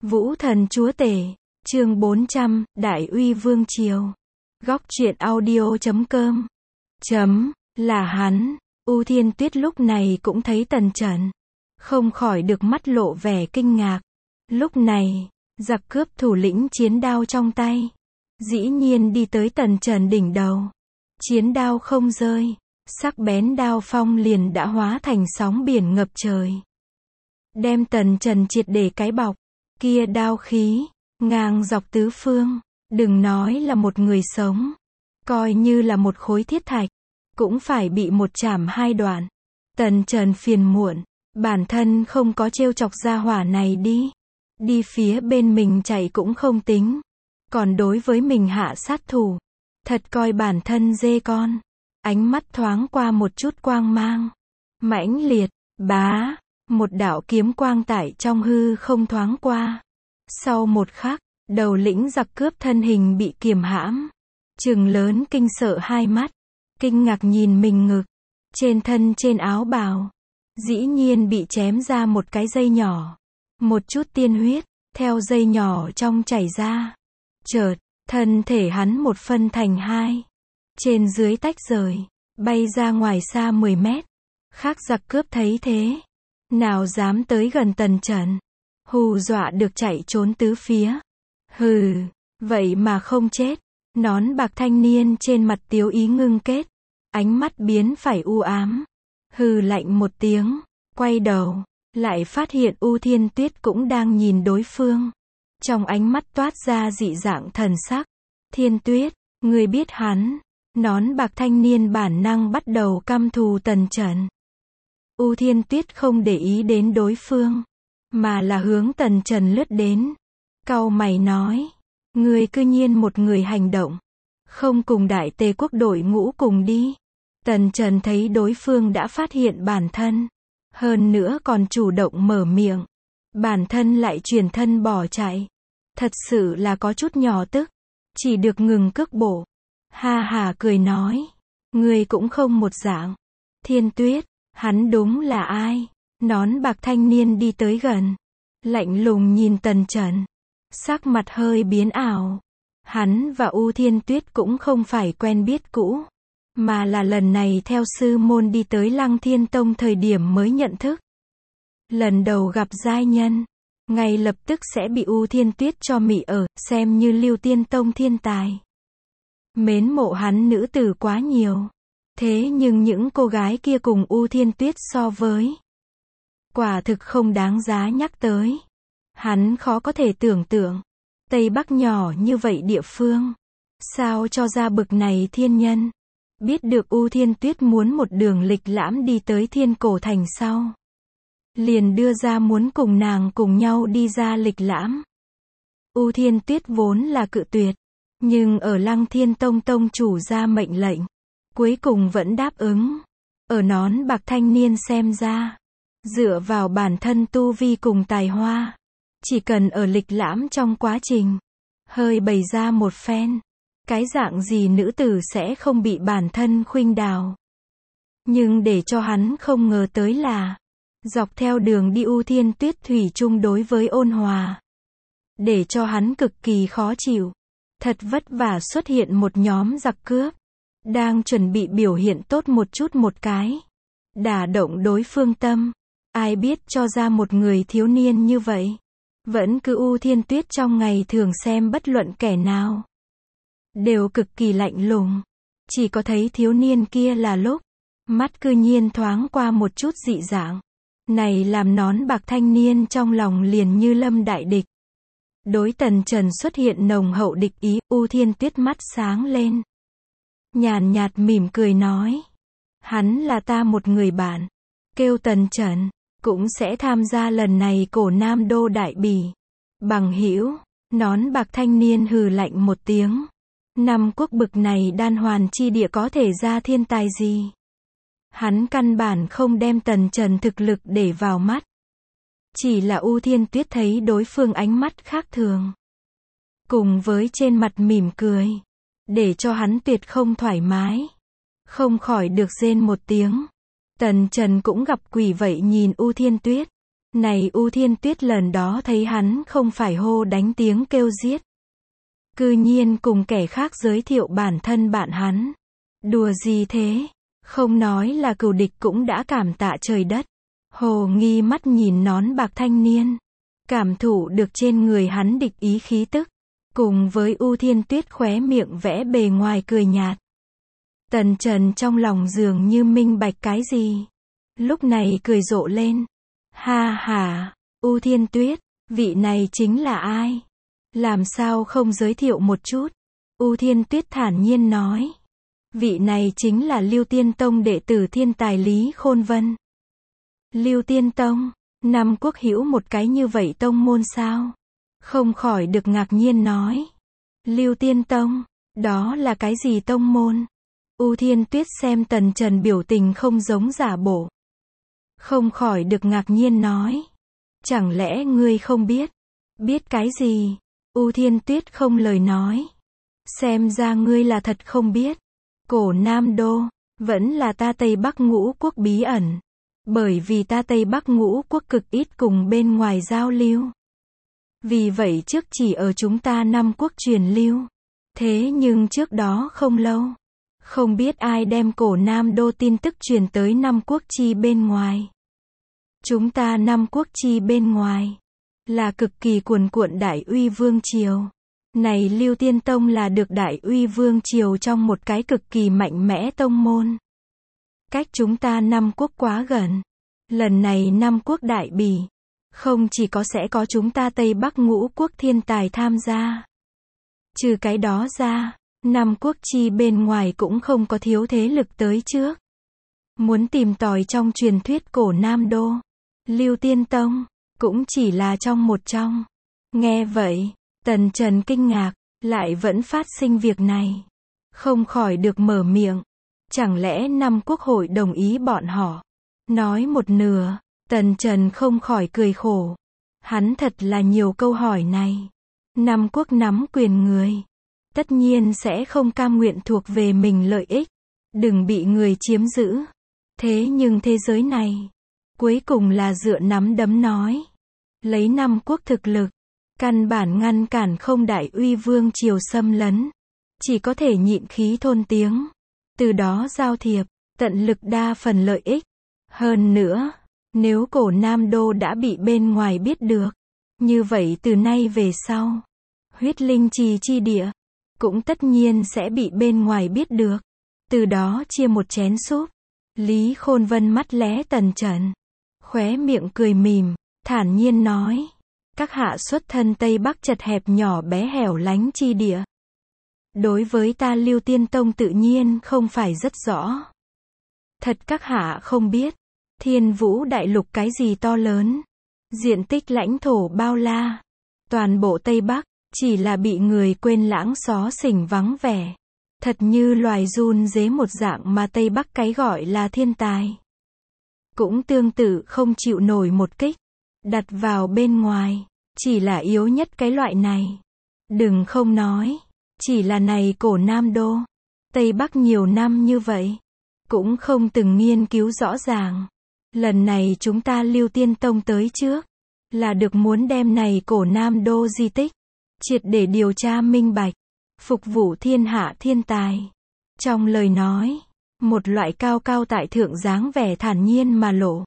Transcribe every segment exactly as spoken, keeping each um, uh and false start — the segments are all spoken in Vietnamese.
Vũ thần chúa tể, chương bốn trăm, Đại uy vương triều. Góc truyện audio chấm com. Chấm, là hắn. U Thiên Tuyết lúc này cũng thấy Tần Trần. Không khỏi được mắt lộ vẻ kinh ngạc. Lúc này, giặc cướp thủ lĩnh chiến đao trong tay. Dĩ nhiên đi tới Tần Trần đỉnh đầu. Chiến đao không rơi. Sắc bén đao phong liền đã hóa thành sóng biển ngập trời. Đem Tần Trần triệt để cái bọc. Kia đao khí, ngang dọc tứ phương. Đừng nói là một người sống. Coi như là một khối thiết thạch. Cũng phải bị một chảm hai đoạn. Tần Trần phiền muộn. Bản thân không có trêu chọc gia hỏa này đi. Đi phía bên mình chạy cũng không tính. Còn đối với mình hạ sát thủ. Thật coi bản thân dê con. Ánh mắt thoáng qua một chút quang mang. Mãnh liệt, bá. Một đạo kiếm quang tại trong hư không thoáng qua. Sau một khắc, đầu lĩnh giặc cướp thân hình bị kiềm hãm. Trừng lớn kinh sợ hai mắt. Kinh ngạc nhìn mình ngực. Trên thân trên áo bào. Dĩ nhiên bị chém ra một cái dây nhỏ. Một chút tiên huyết, theo dây nhỏ trong chảy ra. Chợt, thân thể hắn một phân thành hai. Trên dưới tách rời, bay ra ngoài xa mười mét. Khác giặc cướp thấy thế. Nào dám tới gần Tần Trần. Hù dọa được chạy trốn tứ phía. Hừ, vậy mà không chết. Nón bạc thanh niên trên mặt tiếu ý ngưng kết. Ánh mắt biến phải u ám. Hừ lạnh một tiếng, quay đầu, lại phát hiện U Thiên Tuyết cũng đang nhìn đối phương. Trong ánh mắt toát ra dị dạng thần sắc. Thiên Tuyết, ngươi biết hắn. Nón bạc thanh niên bản năng bắt đầu căm thù Tần Trần. U Thiên Tuyết không để ý đến đối phương, mà là hướng Tần Trần lướt đến. Cau mày nói, ngươi cư nhiên một người hành động, không cùng Đại Tề quốc đội ngũ cùng đi. Tần Trần thấy đối phương đã phát hiện bản thân, hơn nữa còn chủ động mở miệng, bản thân lại chuyển thân bỏ chạy. Thật sự là có chút nhỏ tức, chỉ được ngừng cước bộ. Ha ha cười nói, ngươi cũng không một dạng. Thiên Tuyết, hắn đúng là ai? Nón bạc thanh niên đi tới gần, lạnh lùng nhìn Tần Trần, sắc mặt hơi biến ảo. Hắn và U Thiên Tuyết cũng không phải quen biết cũ, mà là lần này theo sư môn đi tới Lăng Thiên Tông thời điểm mới nhận thức. Lần đầu gặp giai nhân, ngay lập tức sẽ bị U Thiên Tuyết cho mị ở, xem như Lưu Tiên Tông thiên tài. Mến mộ hắn nữ tử quá nhiều. Thế nhưng những cô gái kia cùng U Thiên Tuyết so với, quả thực không đáng giá nhắc tới. Hắn khó có thể tưởng tượng, Tây Bắc nhỏ như vậy địa phương, sao cho ra bực này thiên nhân. Biết được U Thiên Tuyết muốn một đường lịch lãm đi tới Thiên Cổ Thành sau, liền đưa ra muốn cùng nàng cùng nhau đi ra lịch lãm. U Thiên Tuyết vốn là cự tuyệt, nhưng ở Lăng Thiên Tông tông chủ ra mệnh lệnh, cuối cùng vẫn đáp ứng. Ở nón bạc thanh niên xem ra, dựa vào bản thân tu vi cùng tài hoa, chỉ cần ở lịch lãm trong quá trình, hơi bày ra một phen, cái dạng gì nữ tử sẽ không bị bản thân khuynh đào. Nhưng để cho hắn không ngờ tới là, dọc theo đường đi U Thiên Tuyết thủy chung đối với ôn hòa. Để cho hắn cực kỳ khó chịu. Thật vất vả xuất hiện một nhóm giặc cướp. Đang chuẩn bị biểu hiện tốt một chút một cái. Đả động đối phương tâm. Ai biết cho ra một người thiếu niên như vậy. Vẫn cứ U Thiên Tuyết trong ngày thường xem bất luận kẻ nào. Đều cực kỳ lạnh lùng. Chỉ có thấy thiếu niên kia là lúc. Mắt cư nhiên thoáng qua một chút dị dạng. Này làm nón bạc thanh niên trong lòng liền như lâm đại địch. Đối Tần Trần xuất hiện nồng hậu địch ý, U Thiên Tuyết mắt sáng lên. Nhàn nhạt mỉm cười nói. Hắn là ta một người bạn. Kêu Tần Trần, cũng sẽ tham gia lần này cổ Nam Đô Đại Bỉ. Bằng hữu, nón bạc thanh niên hừ lạnh một tiếng. Năm quốc bực này đan hoàn chi địa có thể ra thiên tài gì? Hắn căn bản không đem Tần Trần thực lực để vào mắt. Chỉ là U Thiên Tuyết thấy đối phương ánh mắt khác thường. Cùng với trên mặt mỉm cười. Để cho hắn tuyệt không thoải mái. Không khỏi được rên một tiếng. Tần Trần cũng gặp quỷ vậy nhìn U Thiên Tuyết. Này U Thiên Tuyết lần đó thấy hắn không phải hô đánh tiếng kêu giết. Cư nhiên cùng kẻ khác giới thiệu bản thân bạn hắn. Đùa gì thế? Không nói là cừu địch cũng đã cảm tạ trời đất. Hồ Nghi mắt nhìn nón bạc thanh niên. Cảm thụ được trên người hắn địch ý khí tức. Cùng với U Thiên Tuyết khóe miệng vẽ bề ngoài cười nhạt. Tần Trần trong lòng dường như minh bạch cái gì. Lúc này cười rộ lên. Ha ha, U Thiên Tuyết, vị này chính là ai? Làm sao không giới thiệu một chút? U Thiên Tuyết thản nhiên nói. Vị này chính là Lưu Tiên Tông đệ tử thiên tài Lý Khôn Vân. Lưu Tiên Tông, Nam Quốc hữu một cái như vậy tông môn sao? Không khỏi được ngạc nhiên nói. Lưu Tiên Tông, đó là cái gì tông môn? U Thiên Tuyết xem Tần Trần biểu tình không giống giả bộ. Không khỏi được ngạc nhiên nói. Chẳng lẽ ngươi không biết? Biết cái gì? U Thiên Tuyết không lời nói. Xem ra ngươi là thật không biết. Cổ Nam Đô, vẫn là ta Tây Bắc Ngũ Quốc bí ẩn. Bởi vì ta Tây Bắc Ngũ Quốc cực ít cùng bên ngoài giao lưu. Vì vậy trước chỉ ở chúng ta Nam Quốc truyền lưu. Thế nhưng trước đó không lâu. Không biết ai đem cổ Nam Đô tin tức truyền tới Nam Quốc chi bên ngoài. Chúng ta Nam Quốc chi bên ngoài. Là cực kỳ cuồn cuộn Đại Uy Vương Triều. Này Lưu Tiên Tông là được Đại Uy Vương Triều trong một cái cực kỳ mạnh mẽ tông môn. Cách chúng ta Nam Quốc quá gần. Lần này Nam Quốc đại bỉ. Không chỉ có sẽ có chúng ta Tây Bắc Ngũ Quốc thiên tài tham gia. Trừ cái đó ra, Nam Quốc chi bên ngoài cũng không có thiếu thế lực tới trước. Muốn tìm tòi trong truyền thuyết cổ Nam Đô. Lưu Tiên Tông, cũng chỉ là trong một trong. Nghe vậy, Tần Trần kinh ngạc, lại vẫn phát sinh việc này. Không khỏi được mở miệng. Chẳng lẽ Nam Quốc hội đồng ý bọn họ? Nói một nửa, Tần Trần không khỏi cười khổ. Hắn thật là nhiều câu hỏi này. Nam Quốc nắm quyền người. Tất nhiên sẽ không cam nguyện thuộc về mình lợi ích. Đừng bị người chiếm giữ. Thế nhưng thế giới này, cuối cùng là dựa nắm đấm nói. Lấy Nam Quốc thực lực, căn bản ngăn cản không Đại Uy Vương Triều xâm lấn. Chỉ có thể nhịn khí thôn tiếng. Từ đó giao thiệp, tận lực đa phần lợi ích. Hơn nữa, nếu cổ Nam Đô đã bị bên ngoài biết được, như vậy từ nay về sau, huyết linh trì chi địa, cũng tất nhiên sẽ bị bên ngoài biết được. Từ đó chia một chén súp. Lý Khôn Vân mắt lé Tần Trần. Khóe miệng cười mỉm, thản nhiên nói. Các hạ xuất thân Tây Bắc chật hẹp nhỏ bé hẻo lánh chi địa. Đối với ta Lưu Tiên Tông tự nhiên không phải rất rõ. Thật các hạ không biết. Thiên Vũ Đại Lục cái gì to lớn. Diện tích lãnh thổ bao la. Toàn bộ Tây Bắc, chỉ là bị người quên lãng xó xỉnh vắng vẻ. Thật như loài run dế một dạng mà Tây Bắc cái gọi là thiên tài. Cũng tương tự không chịu nổi một kích. Đặt vào bên ngoài, chỉ là yếu nhất cái loại này. Đừng không nói. Chỉ là này cổ Nam Đô. Tây Bắc nhiều năm như vậy. Cũng không từng nghiên cứu rõ ràng. Lần này chúng ta Lưu Tiên Tông tới trước. Là được muốn đem này cổ Nam Đô di tích. Triệt để điều tra minh bạch. Phục vụ thiên hạ thiên tài. Trong lời nói. Một loại cao cao tại thượng dáng vẻ thản nhiên mà lộ.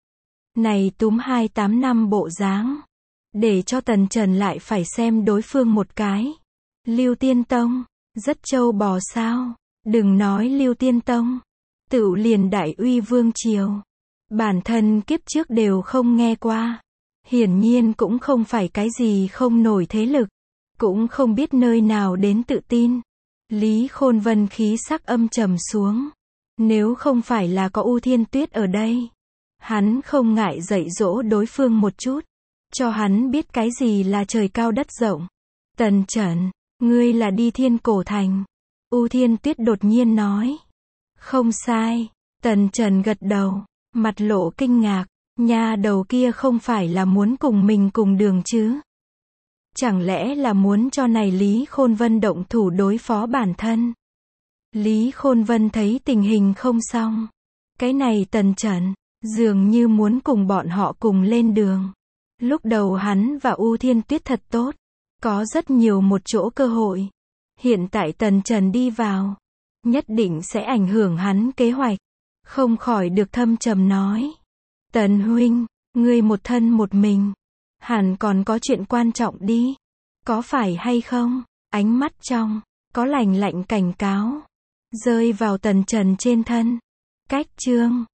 Này túm hai tám năm bộ dáng. Để cho Tần Trần lại phải xem đối phương một cái. Lưu Tiên Tông. Rất trâu bò sao. Đừng nói Lưu Tiên Tông. Tựu liền Đại Uy Vương Triều. Bản thân kiếp trước đều không nghe qua. Hiển nhiên cũng không phải cái gì không nổi thế lực. Cũng không biết nơi nào đến tự tin. Lý Khôn Vân khí sắc âm trầm xuống. Nếu không phải là có U Thiên Tuyết ở đây. Hắn không ngại dạy dỗ đối phương một chút. Cho hắn biết cái gì là trời cao đất rộng. Tần Trần, ngươi là đi Thiên Cổ Thành. U Thiên Tuyết đột nhiên nói. Không sai. Tần Trần gật đầu. Mặt lộ kinh ngạc. Nha đầu kia không phải là muốn cùng mình cùng đường chứ. Chẳng lẽ là muốn cho này Lý Khôn Vân động thủ đối phó bản thân. Lý Khôn Vân thấy tình hình không xong. Cái này Tần Trần, dường như muốn cùng bọn họ cùng lên đường. Lúc đầu hắn và U Thiên Tuyết thật tốt, có rất nhiều một chỗ cơ hội. Hiện tại Tần Trần đi vào, nhất định sẽ ảnh hưởng hắn kế hoạch. Không khỏi được thâm trầm nói. Tần huynh, ngươi một thân một mình, hẳn còn có chuyện quan trọng đi. Có phải hay không? Ánh mắt trong, có lạnh lạnh cảnh cáo, rơi vào Tần Trần trên thân. Cách chương